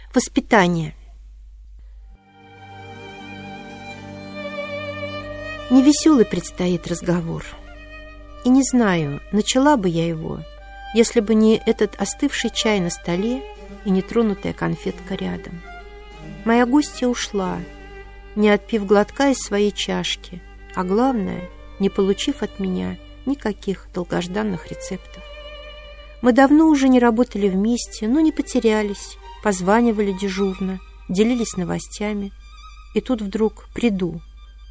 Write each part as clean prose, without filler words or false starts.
Воспитание. Невеселый предстоит разговор. И не знаю, начала бы я его, если бы не этот остывший чай на столе и нетронутая конфетка рядом. Моя гостья ушла, не отпив глотка из своей чашки, а главное, не получив от меня никаких долгожданных рецептов. Мы давно уже не работали вместе, но не потерялись, позванивали дежурно, делились новостями. И тут вдруг приду.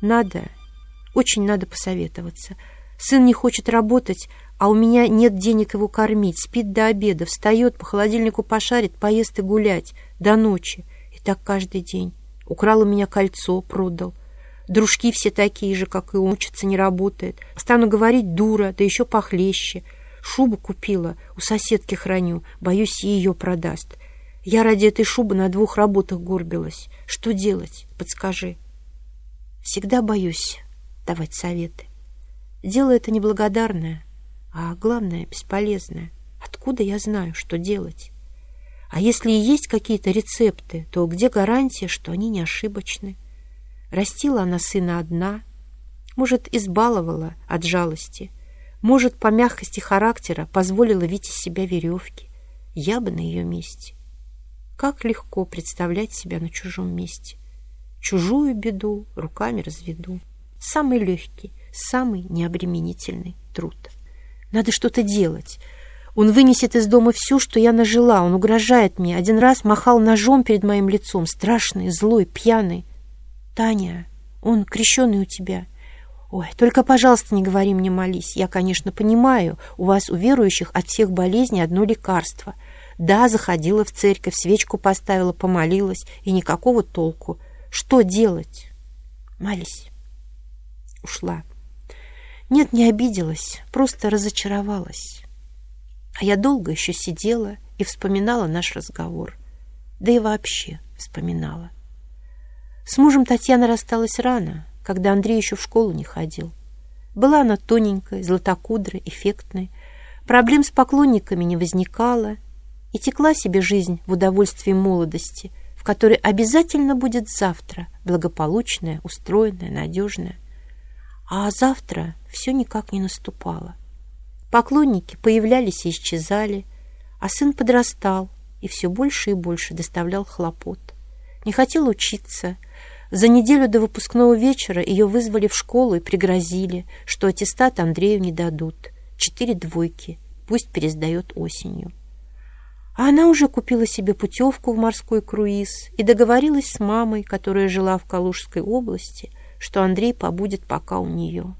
Очень надо посоветоваться. Сын не хочет работать, а у меня нет денег его кормить. Спит до обеда, встает, по холодильнику пошарит, поест и гулять до ночи. И так каждый день. Украл у меня кольцо, продал. Дружки все такие же, как и он, учится, не работает. Стану говорить дура, да еще похлеще. Шубу купила, у соседки храню, боюсь, ее продаст. Я ради этой шубы на 2 работах горбилась. Что делать? Подскажи. Всегда боюсь давать советы. Дело это неблагодарное, а главное, бесполезное. Откуда я знаю, что делать? А если и есть какие-то рецепты, то где гарантия, что они не ошибочны? Растила она сына одна, может, избаловала от жалости, может, по мягкости характера позволила видеть из себя веревки. Я бы на ее месте. Как легко представлять себя на чужом месте. Чужую беду руками разведу. Самый легкий, самый необременительный труд. Надо что-то делать. Он вынесет из дома все, что я нажила. Он угрожает мне. Один раз махал ножом перед моим лицом. Страшный, злой, пьяный. Таня, он крещеный у тебя. Ой, только, пожалуйста, не говори мне молись. Я, конечно, понимаю, у вас, у верующих, от всех болезней одно лекарство. Да, заходила в церковь, свечку поставила, помолилась, и никакого толку. Что делать? Молись. Ушла. Нет, не обиделась, просто разочаровалась. А я долго еще сидела и вспоминала наш разговор. Да и вообще вспоминала. С мужем Татьяна рассталась рано, когда Андрей еще в школу не ходил. Была она тоненькой, златокудрой, эффектной. Проблем с поклонниками не возникало. И текла себе жизнь в удовольствии молодости, в которой обязательно будет завтра, благополучная, устроенная, надежная. А завтра все никак не наступало. Поклонники появлялись и исчезали, а сын подрастал и все больше и больше доставлял хлопот. Не хотел учиться. За неделю до выпускного вечера ее вызвали в школу и пригрозили, что аттестат Андрею не дадут. 4 двойки, пусть пересдает осенью. А она уже купила себе путевку в морской круиз и договорилась с мамой, которая жила в Калужской области, что Андрей побудет пока у нее.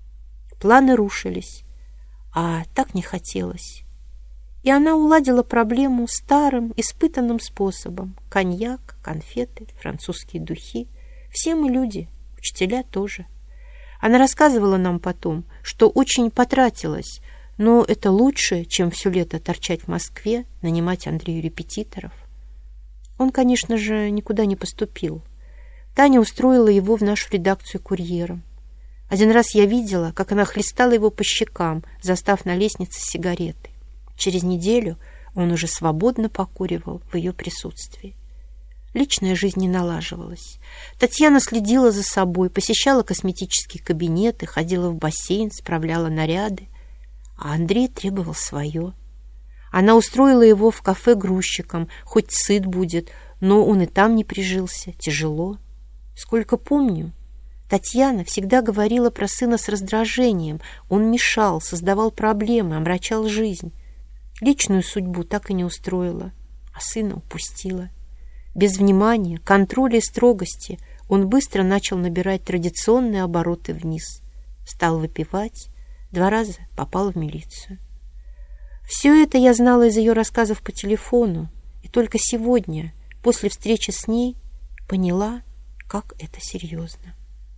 Планы рушились, а так не хотелось. И она уладила проблему старым, испытанным способом. Коньяк, конфеты, французские духи. Все мы люди, учителя тоже. Она рассказывала нам потом, что очень потратилась, но это лучше, чем все лето торчать в Москве, нанимать Андрею репетиторов. Он, конечно же, никуда не поступил. Таня устроила его в нашу редакцию курьером. Один раз я видела, как она хлестала его по щекам, застав на лестнице сигареты. Через неделю он уже свободно покуривал в ее присутствии. Личная жизнь не налаживалась. Татьяна следила за собой, посещала косметические кабинеты, ходила в бассейн, справляла наряды. А Андрей требовал свое. Она устроила его в кафе грузчиком, хоть сыт будет, но он и там не прижился, тяжело. Сколько помню, Татьяна всегда говорила про сына с раздражением. Он мешал, создавал проблемы, омрачал жизнь. Личную судьбу так и не устроила, а сына упустила. Без внимания, контроля и строгости он быстро начал набирать традиционные обороты вниз. Стал выпивать, 2 раза попал в милицию. Все это я знала из ее рассказов по телефону, и только сегодня, после встречи с ней, поняла, как это серьезно.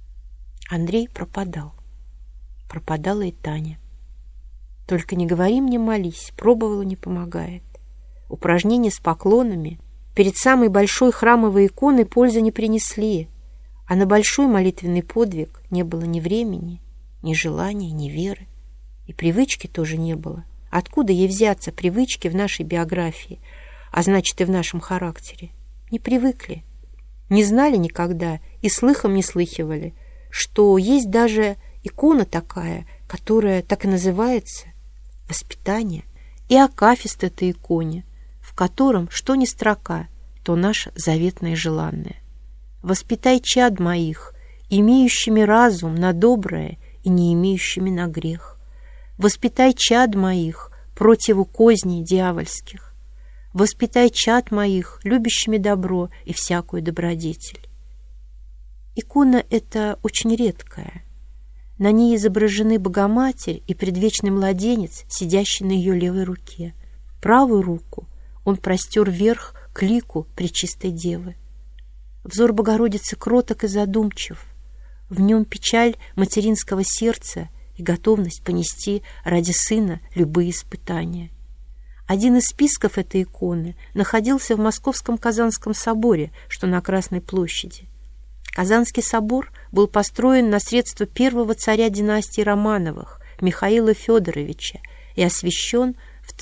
Андрей пропадал. Пропадала и Таня. Только не говори мне молись, пробовала, не помогает. Упражнения с поклонами перед самой большой храмовой иконой пользы не принесли, а на большой молитвенный подвиг не было ни времени, ни желания, ни веры. И привычки тоже не было. Откуда ей взяться привычки в нашей биографии, а значит и в нашем характере? Не привыкли, не знали никогда и слыхом не слыхивали, что есть даже икона такая, которая так и называется — воспитание, и акафист этой иконе, в котором что ни строка, то наше заветное желанное. «Воспитай чад моих, имеющими разум на доброе и не имеющими на грех. Воспитай чад моих противу козней дьявольских. Воспитай чад моих, любящими добро и всякую добродетель». Икона эта очень редкая. На ней изображены Богоматерь и предвечный младенец, сидящий на ее левой руке. Правую руку он простер вверх к лику Пречистой Девы. Взор Богородицы кроток и задумчив. В нем печаль материнского сердца и готовность понести ради сына любые испытания. Один из списков этой иконы находился в Московском Казанском соборе, что на Красной площади. Казанский собор был построен на средства первого царя династии Романовых, Михаила Федоровича, и освящен в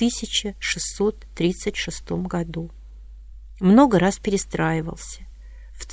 1636 году. Много раз перестраивался. В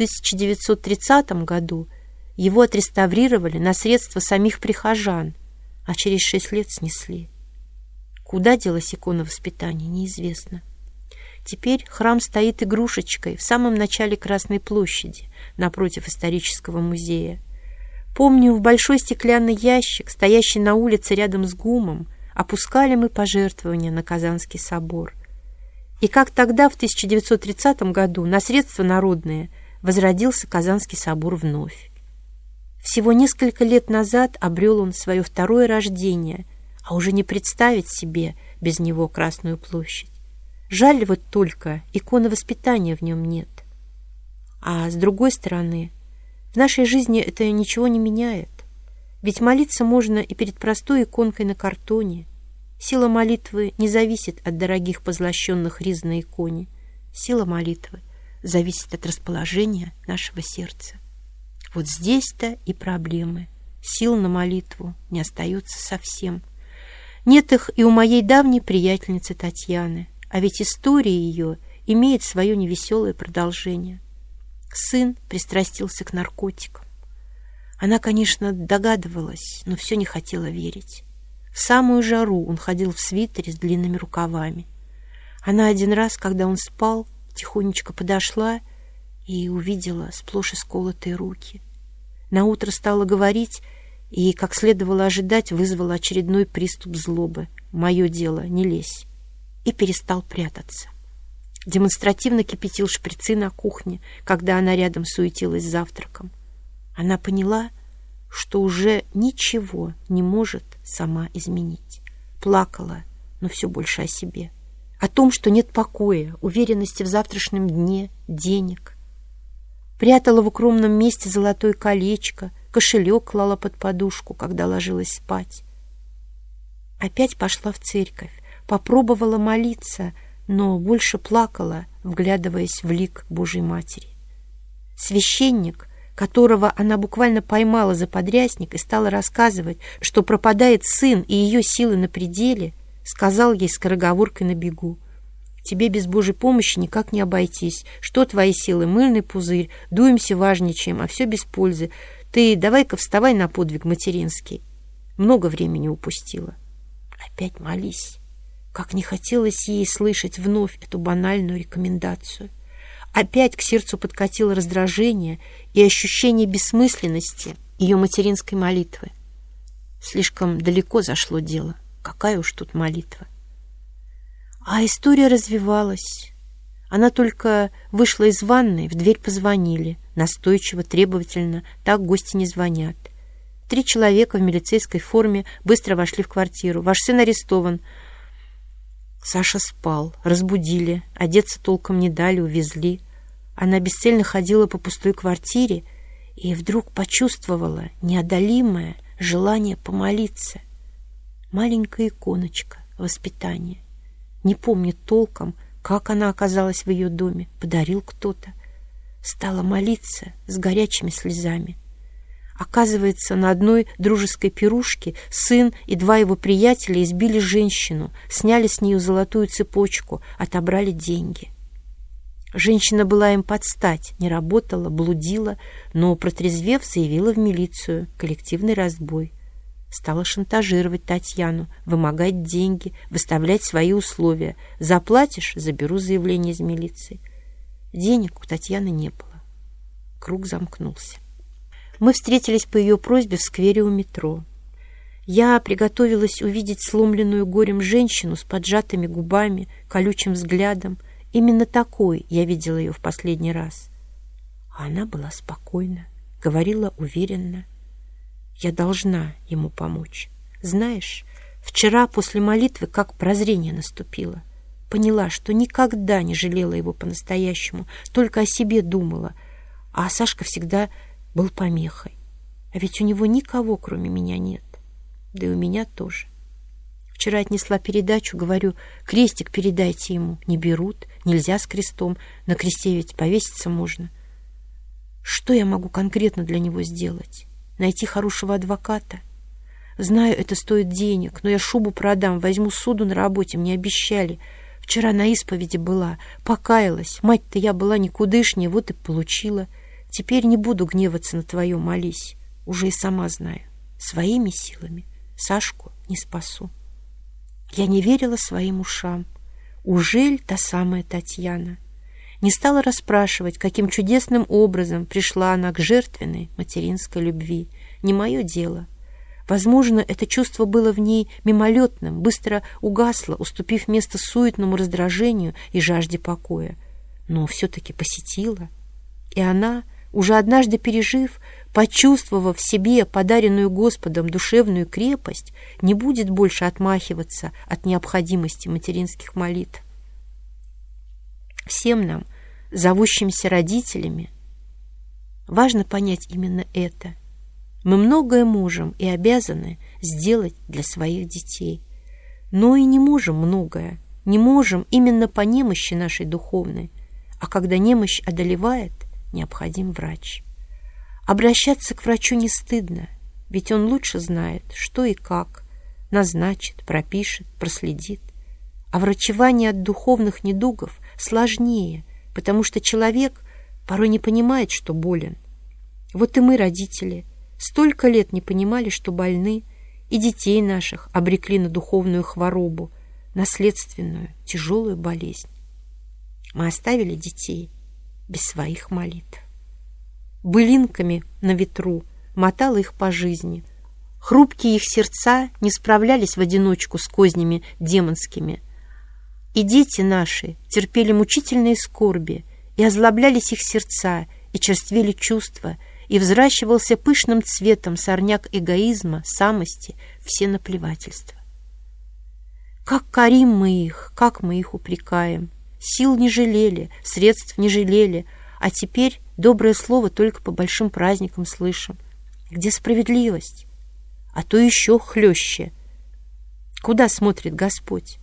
1930 году его отреставрировали на средства самих прихожан, а через 6 лет снесли. Куда делась икона воспитания, неизвестно. Теперь храм стоит игрушечкой в самом начале Красной площади, напротив исторического музея. Помню, в большой стеклянный ящик, стоящий на улице рядом с ГУМом, опускали мы пожертвования на Казанский собор. И как тогда, в 1930 году, на средства народные возродился Казанский собор вновь. Всего несколько лет назад обрел он свое второе рождение, а уже не представить себе без него Красную площадь. Жаль вот только, иконы воспитания в нем нет. А с другой стороны, в нашей жизни это ничего не меняет. Ведь молиться можно и перед простой иконкой на картоне. Сила молитвы не зависит от дорогих позлощенных риз на иконе. Сила молитвы зависит от расположения нашего сердца. Вот здесь-то и проблемы. Сил на молитву не остается совсем. Нет их и у моей давней приятельницы Татьяны. А ведь история ее имеет свое невеселое продолжение. Сын пристрастился к наркотикам. Она, конечно, догадывалась, но все не хотела верить. В самую жару он ходил в свитере с длинными рукавами. Она один раз, когда он спал, тихонечко подошла и увидела сплошь исколотые руки. Наутро стала говорить и, как следовало ожидать, вызвала очередной приступ злобы. «Мое дело, не лезь». И перестал прятаться. Демонстративно кипятил шприцы на кухне, когда она рядом суетилась с завтраком. Она поняла, что уже ничего не может сама изменить. Плакала, но все больше о себе. О том, что нет покоя, уверенности в завтрашнем дне, денег. Прятала в укромном месте золотое колечко, кошелек клала под подушку, когда ложилась спать. Опять пошла в церковь. Попробовала молиться, но больше плакала, вглядываясь в лик Божьей Матери. Священник, которого она буквально поймала за подрясник и стала рассказывать, что пропадает сын и ее силы на пределе, сказал ей скороговоркой на бегу: «Тебе без Божьей помощи никак не обойтись. Что твои силы? Мыльный пузырь. Дуемся, важничаем, а все без пользы. Ты давай-ка вставай на подвиг материнский». Много времени упустила. Опять молись. Как не хотелось ей слышать вновь эту банальную рекомендацию. Опять к сердцу подкатило раздражение и ощущение бессмысленности ее материнской молитвы. Слишком далеко зашло дело. Какая уж тут молитва. А история развивалась. Она только вышла из ванной, в дверь позвонили. Настойчиво, требовательно. Так гости не звонят. 3 человека в милицейской форме быстро вошли в квартиру. «Ваш сын арестован». Саша спал, разбудили, одеться толком не дали, увезли. Она бесцельно ходила по пустой квартире и вдруг почувствовала неодолимое желание помолиться. Маленькая иконочка воспитания. Не помнит толком, как она оказалась в ее доме, подарил кто-то. Стала молиться с горячими слезами. Оказывается, на одной дружеской пирушке сын и 2 его приятеля избили женщину, сняли с нее золотую цепочку, отобрали деньги. Женщина была им под стать, не работала, блудила, но, протрезвев, заявила в милицию коллективный разбой. Стала шантажировать Татьяну, вымогать деньги, выставлять свои условия. Заплатишь — заберу заявление из милиции. Денег у Татьяны не было. Круг замкнулся. Мы встретились по ее просьбе в сквере у метро. Я приготовилась увидеть сломленную горем женщину с поджатыми губами, колючим взглядом. Именно такой я видела ее в последний раз. А она была спокойна, говорила уверенно. Я должна ему помочь. Знаешь, вчера после молитвы как прозрение наступило. Поняла, что никогда не жалела его по-настоящему, только о себе думала. А Сашка всегда был помехой. А ведь у него никого, кроме меня, нет. Да и у меня тоже. Вчера отнесла передачу, говорю, крестик передайте ему. Не берут, нельзя с крестом. На кресте ведь повеситься можно. Что я могу конкретно для него сделать? Найти хорошего адвоката? Знаю, это стоит денег, но я шубу продам, возьму суду на работе, мне обещали. Вчера на исповеди была, покаялась. Мать-то я была никудышнее, вот и получила. Теперь не буду гневаться на твое, молись. Уже и сама знаю. Своими силами Сашку не спасу. Я не верила своим ушам. Ужель та самая Татьяна? Не стала расспрашивать, каким чудесным образом пришла она к жертвенной материнской любви. Не мое дело. Возможно, это чувство было в ней мимолетным, быстро угасло, уступив место суетному раздражению и жажде покоя. Но все-таки посетила. И она, уже однажды пережив, почувствовав в себе подаренную Господом душевную крепость, не будет больше отмахиваться от необходимости материнских молитв. Всем нам, зовущимся родителями, важно понять именно это. Мы многое можем и обязаны сделать для своих детей, но и не можем многое, не можем именно по немощи нашей духовной, а когда немощь одолевает, необходим врач. Обращаться к врачу не стыдно, ведь он лучше знает, что и как, назначит, пропишет, проследит. А врачевание от духовных недугов сложнее, потому что человек порой не понимает, что болен. Вот и мы, родители, столько лет не понимали, что больны, и детей наших обрекли на духовную хворобу, наследственную, тяжелую болезнь. Мы оставили детей без своих молитв. Былинками на ветру мотало их по жизни. Хрупкие их сердца не справлялись в одиночку с кознями демонскими. И дети наши терпели мучительные скорби, и озлоблялись их сердца, и черствели чувства, и взращивался пышным цветом сорняк эгоизма, самости, всенаплевательства. Как корим мы их, как мы их упрекаем. Сил не жалели, средств не жалели, а теперь доброе слово только по большим праздникам слышим. Где справедливость? А то еще хлеще. Куда смотрит Господь?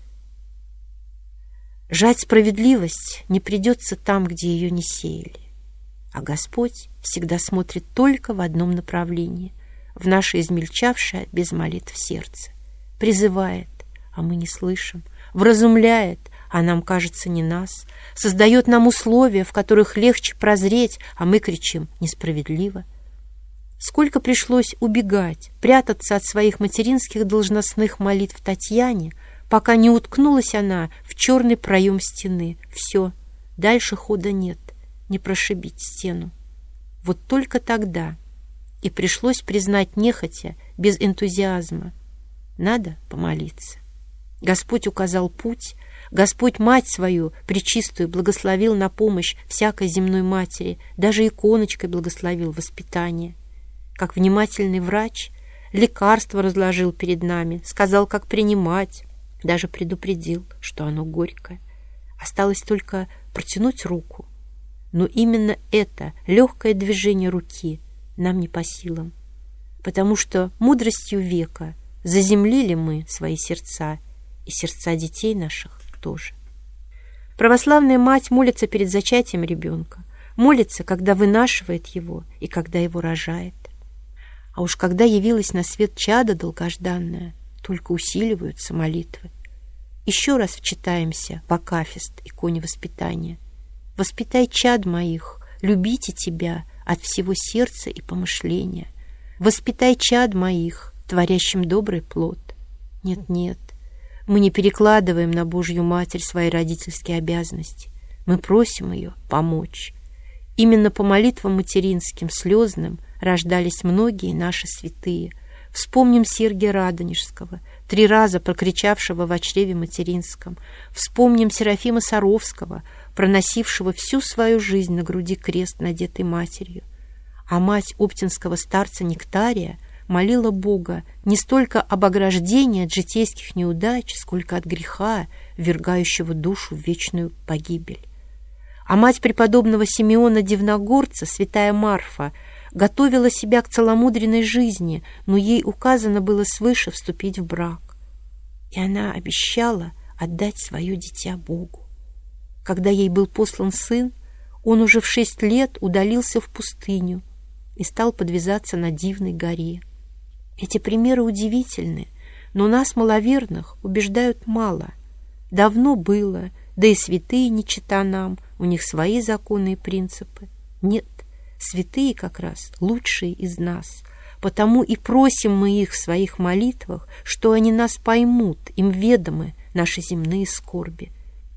Жать справедливость не придется там, где ее не сеяли. А Господь всегда смотрит только в одном направлении, в наше измельчавшее без молитв сердце. Призывает, а мы не слышим, вразумляет, а нам кажется не нас, создает нам условия, в которых легче прозреть, а мы кричим несправедливо. Сколько пришлось убегать, прятаться от своих материнских должностных молитв Татьяне, пока не уткнулась она в черный проем стены. Все, дальше хода нет, не прошибить стену. Вот только тогда и пришлось признать нехотя, без энтузиазма. Надо помолиться. Господь указал путь, Господь мать свою пречистую благословил на помощь всякой земной матери, даже иконочкой благословил воспитание. Как внимательный врач, лекарство разложил перед нами, сказал, как принимать, даже предупредил, что оно горькое. Осталось только протянуть руку. Но именно это легкое движение руки нам не по силам, потому что мудростью века заземлили мы свои сердца, и сердца детей наших тоже. Православная мать молится перед зачатием ребенка, молится, когда вынашивает его и когда его рожает. А уж когда явилась на свет чадо долгожданное, только усиливаются молитвы. Еще раз вчитаемся в акафист иконе воспитания. Воспитай чад моих, любите тебя от всего сердца и помышления. Воспитай чад моих, творящим добрый плод. Нет, мы не перекладываем на Божью Матерь свои родительские обязанности. Мы просим ее помочь. Именно по молитвам материнским, слезным, рождались многие наши святые. Вспомним Сергия Радонежского, 3 раза прокричавшего во чреве материнском. Вспомним Серафима Саровского, проносившего всю свою жизнь на груди крест, надетый матерью. А мать оптинского старца Нектария молила Бога не столько об ограждении от житейских неудач, сколько от греха, ввергающего душу в вечную погибель. А мать преподобного Симеона Дивногорца, святая Марфа, готовила себя к целомудренной жизни, но ей указано было свыше вступить в брак. И она обещала отдать свое дитя Богу. Когда ей был послан сын, он уже в 6 лет удалился в пустыню и стал подвязаться на Дивной горе. Эти примеры удивительны, но нас, маловерных, убеждают мало. Давно было, да и святые не чета нам, у них свои законы и принципы. Нет, святые как раз лучшие из нас, потому и просим мы их в своих молитвах, что они нас поймут, им ведомы наши земные скорби.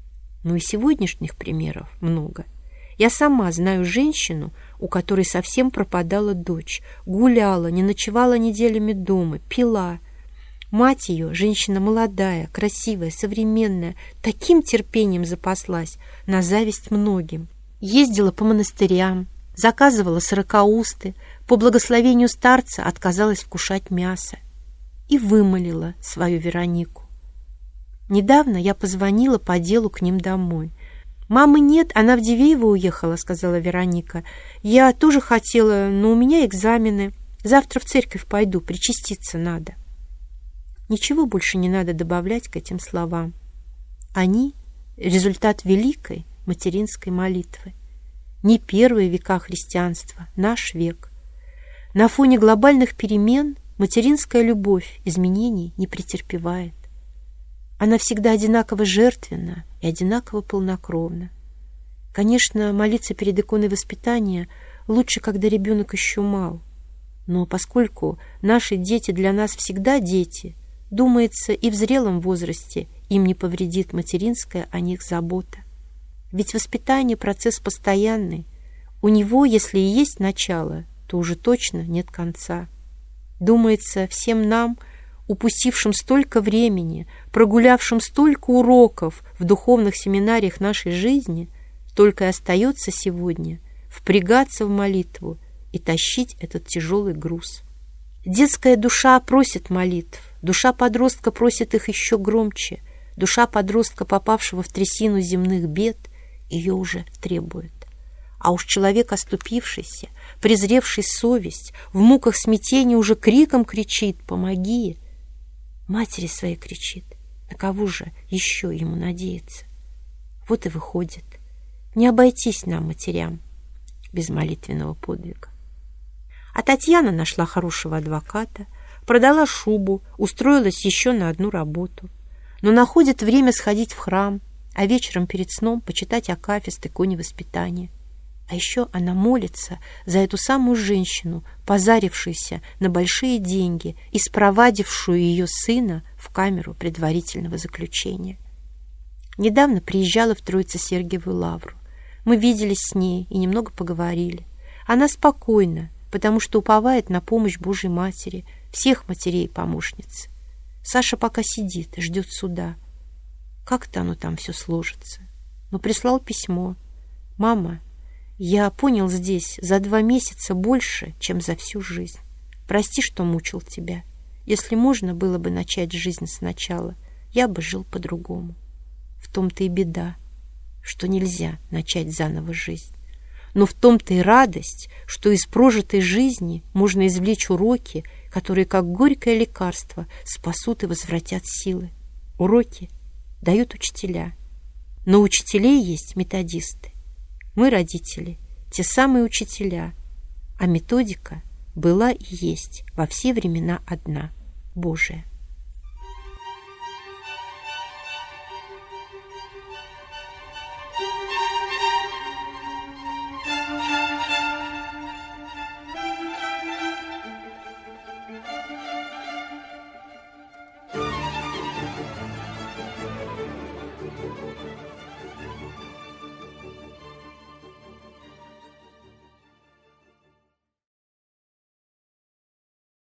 Но и сегодняшних примеров много. Я сама знаю женщину, у которой совсем пропадала дочь, гуляла, не ночевала неделями дома, пила. Мать ее, женщина молодая, красивая, современная, таким терпением запаслась, на зависть многим. Ездила по монастырям, заказывала сорокаусты, по благословению старца отказалась вкушать мясо и вымолила свою Веронику. Недавно я позвонила по делу к ним домой. «Мамы нет, она в Дивеево уехала», — сказала Вероника. «Я тоже хотела, но у меня экзамены. Завтра в церковь пойду, причаститься надо». Ничего больше не надо добавлять к этим словам. Они — результат великой материнской молитвы. Не первые века христианства, наш век. На фоне глобальных перемен материнская любовь изменений не претерпевает. Она всегда одинаково жертвенна и одинаково полнокровна. Конечно, молиться перед иконой воспитания лучше, когда ребенок еще мал. Но поскольку наши дети для нас всегда дети, думается, и в зрелом возрасте им не повредит материнская о них забота. Ведь воспитание — процесс постоянный. У него, если и есть начало, то уже точно нет конца. Думается, всем нам, упустившим столько времени, прогулявшим столько уроков в духовных семинариях нашей жизни, только и остается сегодня впрягаться в молитву и тащить этот тяжелый груз. Детская душа просит молитв, душа подростка просит их еще громче, душа подростка, попавшего в трясину земных бед, ее уже требует. А уж человек, оступившийся, презревший совесть, в муках смятения уже криком кричит: «Помоги!» Матери своей кричит. На кого же еще ему надеяться? Вот и выходит, не обойтись нам, матерям, без молитвенного подвига. А Татьяна нашла хорошего адвоката, продала шубу, устроилась еще на одну работу, но находит время сходить в храм, а вечером перед сном почитать акафист иконе воспитания. А еще она молится за эту самую женщину, позарившуюся на большие деньги и спровадившую ее сына в камеру предварительного заключения. Недавно приезжала в Троице-Сергиевую лавру. Мы виделись с ней и немного поговорили. Она спокойна, потому что уповает на помощь Божьей Матери, всех матерей и помощниц. Саша пока сидит и ждет суда. Как-то оно там все сложится. Но прислал письмо. «Мама, я понял здесь за 2 месяца больше, чем за всю жизнь. Прости, что мучил тебя. Если можно было бы начать жизнь сначала, я бы жил по-другому. В том-то и беда, что нельзя начать заново жизнь. Но в том-то и радость, что из прожитой жизни можно извлечь уроки, которые, как горькое лекарство, спасут и возвратят силы. Уроки дают учителя. Но у учителей есть методисты. Мы, родители, те самые учителя, а методика была и есть во все времена одна — Божия.